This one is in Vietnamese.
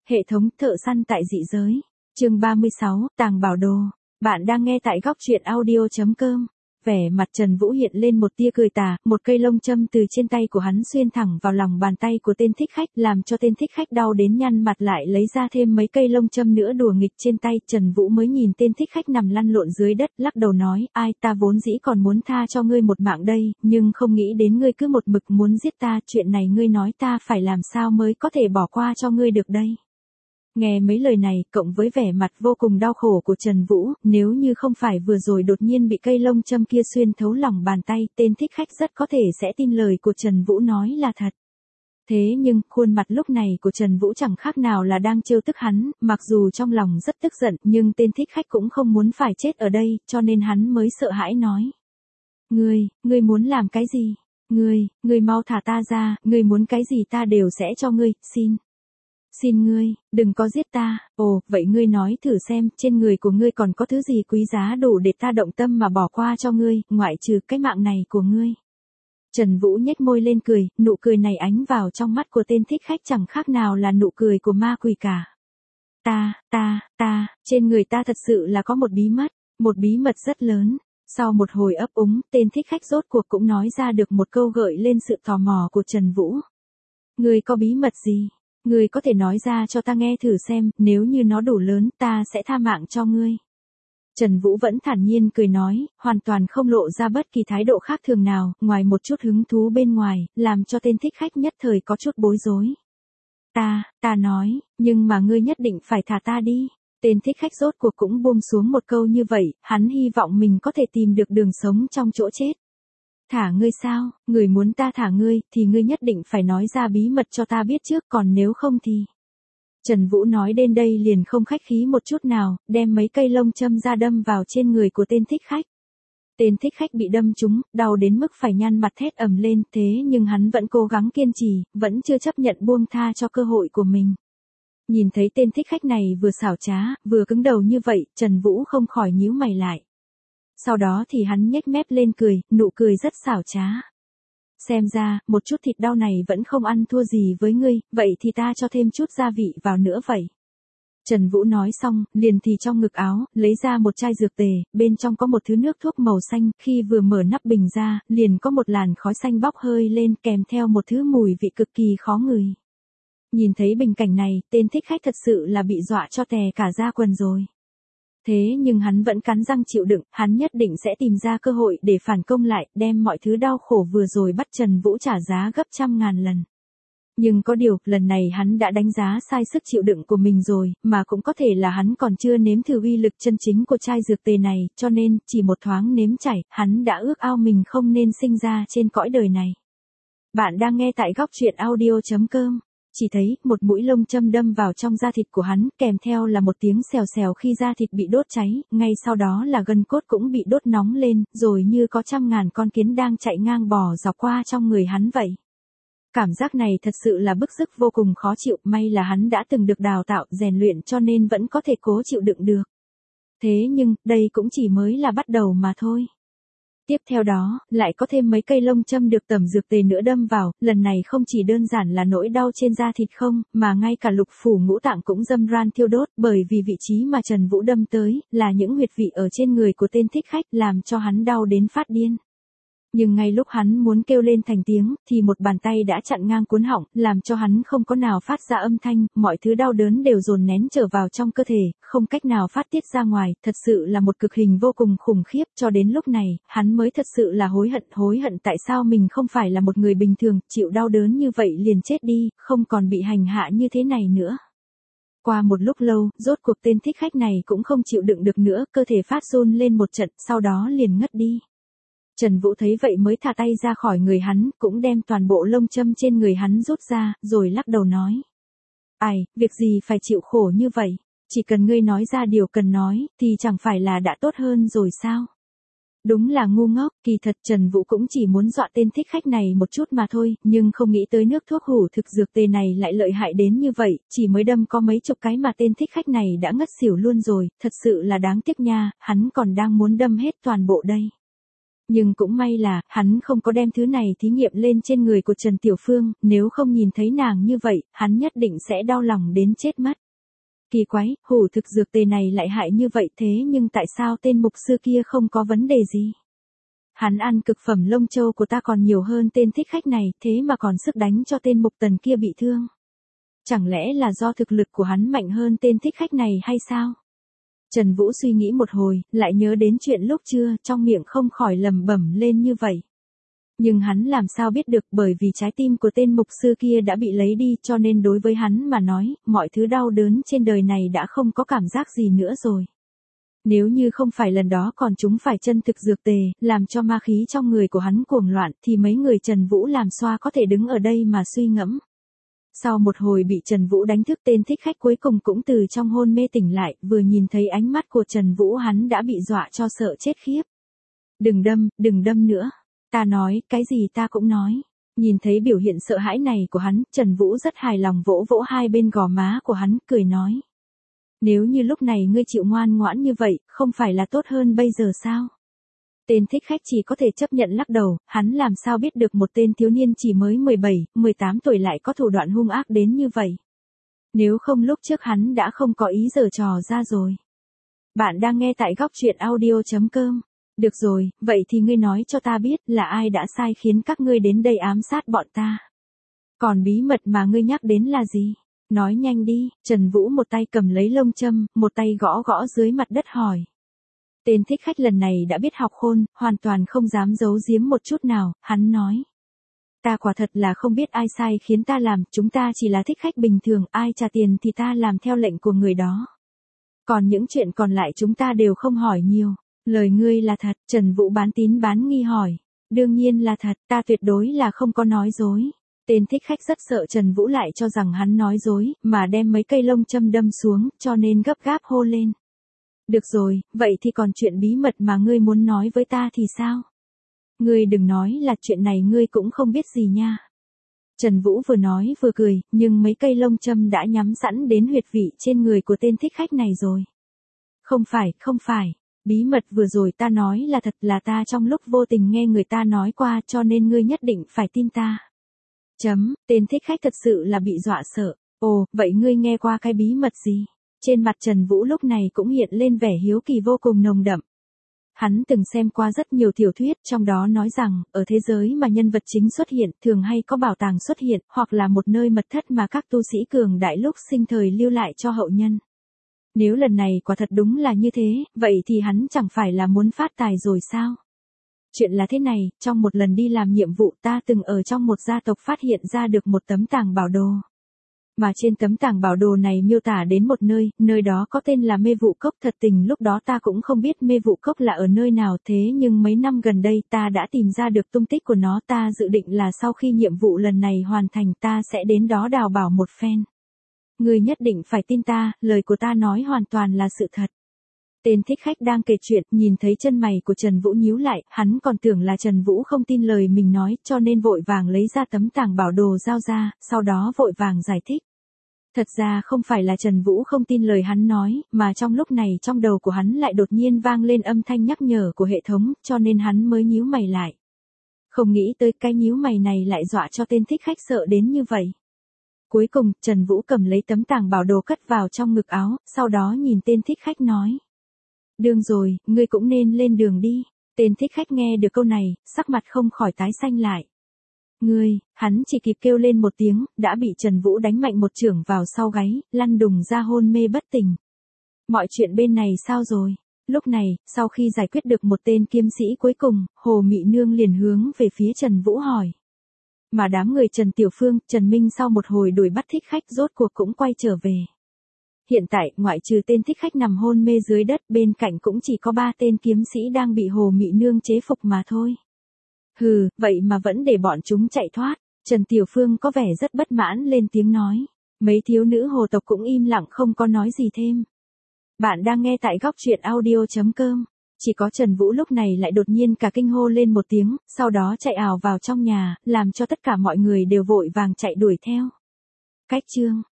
Hệ thống thợ săn tại dị giới. Chương 36, Tàng bảo đồ. Bạn đang nghe tại góc truyện audio.com. Vẻ mặt Trần Vũ hiện lên một tia cười tà, một cây lông châm từ trên tay của hắn xuyên thẳng vào lòng bàn tay của tên thích khách, làm cho tên thích khách đau đến nhăn mặt, lại lấy ra thêm mấy cây lông châm nữa đùa nghịch trên tay. Trần Vũ mới nhìn tên thích khách nằm lăn lộn dưới đất, lắc đầu nói, ai, ta vốn dĩ còn muốn tha cho ngươi một mạng đây, nhưng không nghĩ đến ngươi cứ một mực muốn giết ta, chuyện này ngươi nói ta phải làm sao mới có thể bỏ qua cho ngươi được đây. Nghe mấy lời này, cộng với vẻ mặt vô cùng đau khổ của Trần Vũ, nếu như không phải vừa rồi đột nhiên bị cây lông châm kia xuyên thấu lòng bàn tay, tên thích khách rất có thể sẽ tin lời của Trần Vũ nói là thật. Thế nhưng, khuôn mặt lúc này của Trần Vũ chẳng khác nào là đang trêu tức hắn, mặc dù trong lòng rất tức giận, nhưng tên thích khách cũng không muốn phải chết ở đây, cho nên hắn mới sợ hãi nói. Ngươi muốn làm cái gì? Ngươi mau thả ta ra, ngươi muốn cái gì ta đều sẽ cho ngươi, Xin ngươi, đừng có giết ta. Ồ, vậy ngươi nói thử xem, trên người của ngươi còn có thứ gì quý giá đủ để ta động tâm mà bỏ qua cho ngươi, ngoại trừ cái mạng này của ngươi. Trần Vũ nhếch môi lên cười, nụ cười này ánh vào trong mắt của tên thích khách chẳng khác nào là nụ cười của ma quỷ cả. Trên người ta thật sự là có một bí mật rất lớn. Sau một hồi ấp úng, tên thích khách rốt cuộc cũng nói ra được một câu gợi lên sự tò mò của Trần Vũ. Ngươi có bí mật gì? Ngươi có thể nói ra cho ta nghe thử xem, nếu như nó đủ lớn, ta sẽ tha mạng cho ngươi. Trần Vũ vẫn thản nhiên cười nói, hoàn toàn không lộ ra bất kỳ thái độ khác thường nào, ngoài một chút hứng thú bên ngoài, làm cho tên thích khách nhất thời có chút bối rối. Ta nói, nhưng mà ngươi nhất định phải thả ta đi. Tên thích khách rốt cuộc cũng buông xuống một câu như vậy, hắn hy vọng mình có thể tìm được đường sống trong chỗ chết. Thả ngươi sao? Người muốn ta thả ngươi, thì ngươi nhất định phải nói ra bí mật cho ta biết trước, còn nếu không thì... Trần Vũ nói đến đây liền không khách khí một chút nào, đem mấy cây lông châm ra đâm vào trên người của tên thích khách. Tên thích khách bị đâm trúng, đau đến mức phải nhăn mặt thét ầm lên, thế nhưng hắn vẫn cố gắng kiên trì, vẫn chưa chấp nhận buông tha cho cơ hội của mình. Nhìn thấy tên thích khách này vừa xảo trá, vừa cứng đầu như vậy, Trần Vũ không khỏi nhíu mày lại. Sau đó thì hắn nhếch mép lên cười, nụ cười rất xảo trá. Xem ra, một chút thịt đau này vẫn không ăn thua gì với ngươi, vậy thì ta cho thêm chút gia vị vào nữa vậy. Trần Vũ nói xong, liền thì trong ngực áo, lấy ra một chai dược tề, bên trong có một thứ nước thuốc màu xanh, khi vừa mở nắp bình ra, liền có một làn khói xanh bốc hơi lên kèm theo một thứ mùi vị cực kỳ khó ngửi. Nhìn thấy bình cảnh này, tên thích khách thật sự là bị dọa cho tè cả da quần rồi. Thế nhưng hắn vẫn cắn răng chịu đựng, hắn nhất định sẽ tìm ra cơ hội để phản công lại, đem mọi thứ đau khổ vừa rồi bắt Trần Vũ trả giá gấp trăm ngàn lần. Nhưng có điều, lần này hắn đã đánh giá sai sức chịu đựng của mình rồi, mà cũng có thể là hắn còn chưa nếm thử uy lực chân chính của chai dược tề này, cho nên, chỉ một thoáng nếm trải, hắn đã ước ao mình không nên sinh ra trên cõi đời này. Bạn đang nghe tại góc truyện audio.com. Chỉ thấy, một mũi lông châm đâm vào trong da thịt của hắn, kèm theo là một tiếng xèo xèo khi da thịt bị đốt cháy, ngay sau đó là gân cốt cũng bị đốt nóng lên, rồi như có trăm ngàn con kiến đang chạy ngang bò dọc qua trong người hắn vậy. Cảm giác này thật sự là bức rứt vô cùng khó chịu, may là hắn đã từng được đào tạo, rèn luyện cho nên vẫn có thể cố chịu đựng được. Thế nhưng, đây cũng chỉ mới là bắt đầu mà thôi. Tiếp theo đó, lại có thêm mấy cây lông châm được tẩm dược tề nữa đâm vào, lần này không chỉ đơn giản là nỗi đau trên da thịt không, mà ngay cả lục phủ ngũ tạng cũng râm ran thiêu đốt, bởi vì vị trí mà Trần Vũ đâm tới, là những huyệt vị ở trên người của tên thích khách, làm cho hắn đau đến phát điên. Nhưng ngay lúc hắn muốn kêu lên thành tiếng, thì một bàn tay đã chặn ngang cuốn họng, làm cho hắn không có nào phát ra âm thanh, mọi thứ đau đớn đều dồn nén trở vào trong cơ thể, không cách nào phát tiết ra ngoài, thật sự là một cực hình vô cùng khủng khiếp, cho đến lúc này, hắn mới thật sự là hối hận tại sao mình không phải là một người bình thường, chịu đau đớn như vậy liền chết đi, không còn bị hành hạ như thế này nữa. Qua một lúc lâu, rốt cuộc tên thích khách này cũng không chịu đựng được nữa, cơ thể phát run lên một trận, sau đó liền ngất đi. Trần Vũ thấy vậy mới thả tay ra khỏi người hắn, cũng đem toàn bộ lông châm trên người hắn rút ra, rồi lắc đầu nói. Ai, việc gì phải chịu khổ như vậy, chỉ cần ngươi nói ra điều cần nói, thì chẳng phải là đã tốt hơn rồi sao? Đúng là ngu ngốc, kỳ thật Trần Vũ cũng chỉ muốn dọa tên thích khách này một chút mà thôi, nhưng không nghĩ tới nước thuốc hủ thực dược tề này lại lợi hại đến như vậy, chỉ mới đâm có mấy chục cái mà tên thích khách này đã ngất xỉu luôn rồi, thật sự là đáng tiếc nha, hắn còn đang muốn đâm hết toàn bộ đây. Nhưng cũng may là, hắn không có đem thứ này thí nghiệm lên trên người của Trần Tiểu Phương, nếu không nhìn thấy nàng như vậy, hắn nhất định sẽ đau lòng đến chết mất. Kỳ quái, hủ thực dược tề này lại hại như vậy thế nhưng tại sao tên mục sư kia không có vấn đề gì? Hắn ăn cực phẩm lông châu của ta còn nhiều hơn tên thích khách này, thế mà còn sức đánh cho tên mục tần kia bị thương. Chẳng lẽ là do thực lực của hắn mạnh hơn tên thích khách này hay sao? Trần Vũ suy nghĩ một hồi, lại nhớ đến chuyện lúc trưa, trong miệng không khỏi lẩm bẩm lên như vậy. Nhưng hắn làm sao biết được, bởi vì trái tim của tên mục sư kia đã bị lấy đi, cho nên đối với hắn mà nói, mọi thứ đau đớn trên đời này đã không có cảm giác gì nữa rồi. Nếu như không phải lần đó còn chúng phải chân thực dược tề, làm cho ma khí trong người của hắn cuồng loạn, thì mấy người Trần Vũ làm xoa có thể đứng ở đây mà suy ngẫm. Sau một hồi bị Trần Vũ đánh thức, tên thích khách cuối cùng cũng từ trong hôn mê tỉnh lại, vừa nhìn thấy ánh mắt của Trần Vũ hắn đã bị dọa cho sợ chết khiếp. Đừng đâm nữa. Ta nói, cái gì ta cũng nói. Nhìn thấy biểu hiện sợ hãi này của hắn, Trần Vũ rất hài lòng vỗ vỗ hai bên gò má của hắn, cười nói. Nếu như lúc này ngươi chịu ngoan ngoãn như vậy, không phải là tốt hơn bây giờ sao? Tên thích khách chỉ có thể chấp nhận lắc đầu, hắn làm sao biết được một tên thiếu niên chỉ mới 17, 18 tuổi lại có thủ đoạn hung ác đến như vậy. Nếu không lúc trước hắn đã không có ý giở trò ra rồi. Bạn đang nghe tại góc truyện audio.com. Được rồi, vậy thì ngươi nói cho ta biết là ai đã sai khiến các ngươi đến đây ám sát bọn ta. Còn bí mật mà ngươi nhắc đến là gì? Nói nhanh đi, Trần Vũ một tay cầm lấy lông châm, một tay gõ gõ dưới mặt đất hỏi. Tên thích khách lần này đã biết học khôn, hoàn toàn không dám giấu giếm một chút nào, hắn nói. Ta quả thật là không biết ai sai khiến ta làm, chúng ta chỉ là thích khách bình thường, ai trả tiền thì ta làm theo lệnh của người đó. Còn những chuyện còn lại chúng ta đều không hỏi nhiều. Lời ngươi là thật, Trần Vũ bán tín bán nghi hỏi. Đương nhiên là thật, ta tuyệt đối là không có nói dối. Tên thích khách rất sợ Trần Vũ lại cho rằng hắn nói dối, mà đem mấy cây lông châm đâm xuống, cho nên gấp gáp hô lên. Được rồi, vậy thì còn chuyện bí mật mà ngươi muốn nói với ta thì sao? Ngươi đừng nói là chuyện này ngươi cũng không biết gì nha. Trần Vũ vừa nói vừa cười, nhưng mấy cây lông châm đã nhắm sẵn đến huyệt vị trên người của tên thích khách này rồi. Không phải. Bí mật vừa rồi ta nói là thật, là ta trong lúc vô tình nghe người ta nói qua, cho nên ngươi nhất định phải tin ta. Tên thích khách thật sự là bị dọa sợ. Ồ, vậy ngươi nghe qua cái bí mật gì? Trên mặt Trần Vũ lúc này cũng hiện lên vẻ hiếu kỳ vô cùng nồng đậm. Hắn từng xem qua rất nhiều tiểu thuyết, trong đó nói rằng, ở thế giới mà nhân vật chính xuất hiện, thường hay có bảo tàng xuất hiện, hoặc là một nơi mật thất mà các tu sĩ cường đại lúc sinh thời lưu lại cho hậu nhân. Nếu lần này quả thật đúng là như thế, vậy thì hắn chẳng phải là muốn phát tài rồi sao? Chuyện là thế này, trong một lần đi làm nhiệm vụ ta từng ở trong một gia tộc phát hiện ra được một tấm tàng bảo đồ. Mà trên tấm tàng bảo đồ này miêu tả đến một nơi đó có tên là Mê Vụ Cốc. Thật tình lúc đó ta cũng không biết Mê Vụ Cốc là ở nơi nào, thế nhưng mấy năm gần đây ta đã tìm ra được tung tích của nó. Ta dự định là sau khi nhiệm vụ lần này hoàn thành ta sẽ đến đó đào bảo một phen. Ngươi nhất định phải tin ta, lời của ta nói hoàn toàn là sự thật. Tên thích khách đang kể chuyện, nhìn thấy chân mày của Trần Vũ nhíu lại, hắn còn tưởng là Trần Vũ không tin lời mình nói, cho nên vội vàng lấy ra tấm tàng bảo đồ giao ra, sau đó vội vàng giải thích. Thật ra không phải là Trần Vũ không tin lời hắn nói, mà trong lúc này trong đầu của hắn lại đột nhiên vang lên âm thanh nhắc nhở của hệ thống, cho nên hắn mới nhíu mày lại. Không nghĩ tới cái nhíu mày này lại dọa cho tên thích khách sợ đến như vậy. Cuối cùng, Trần Vũ cầm lấy tấm tàng bảo đồ cất vào trong ngực áo, sau đó nhìn tên thích khách nói. Đường rồi, ngươi cũng nên lên đường đi. Tên thích khách nghe được câu này, sắc mặt không khỏi tái xanh lại. Hắn chỉ kịp kêu lên một tiếng, đã bị Trần Vũ đánh mạnh một chưởng vào sau gáy, lăn đùng ra hôn mê bất tỉnh. Mọi chuyện bên này sao rồi? Lúc này, sau khi giải quyết được một tên kiếm sĩ cuối cùng, Hồ Mị Nương liền hướng về phía Trần Vũ hỏi. Mà đám người Trần Tiểu Phương, Trần Minh sau một hồi đuổi bắt thích khách rốt cuộc cũng quay trở về. Hiện tại, ngoại trừ tên thích khách nằm hôn mê dưới đất, bên cạnh cũng chỉ có 3 tên kiếm sĩ đang bị Hồ Mị Nương chế phục mà thôi. Hừ, vậy mà vẫn để bọn chúng chạy thoát. Trần Tiểu Phương có vẻ rất bất mãn lên tiếng nói. Mấy thiếu nữ hồ tộc cũng im lặng không có nói gì thêm. Bạn đang nghe tại góc truyện audio.com. Chỉ có Trần Vũ lúc này lại đột nhiên cả kinh hô lên một tiếng, sau đó chạy ào vào trong nhà, làm cho tất cả mọi người đều vội vàng chạy đuổi theo. Cách chương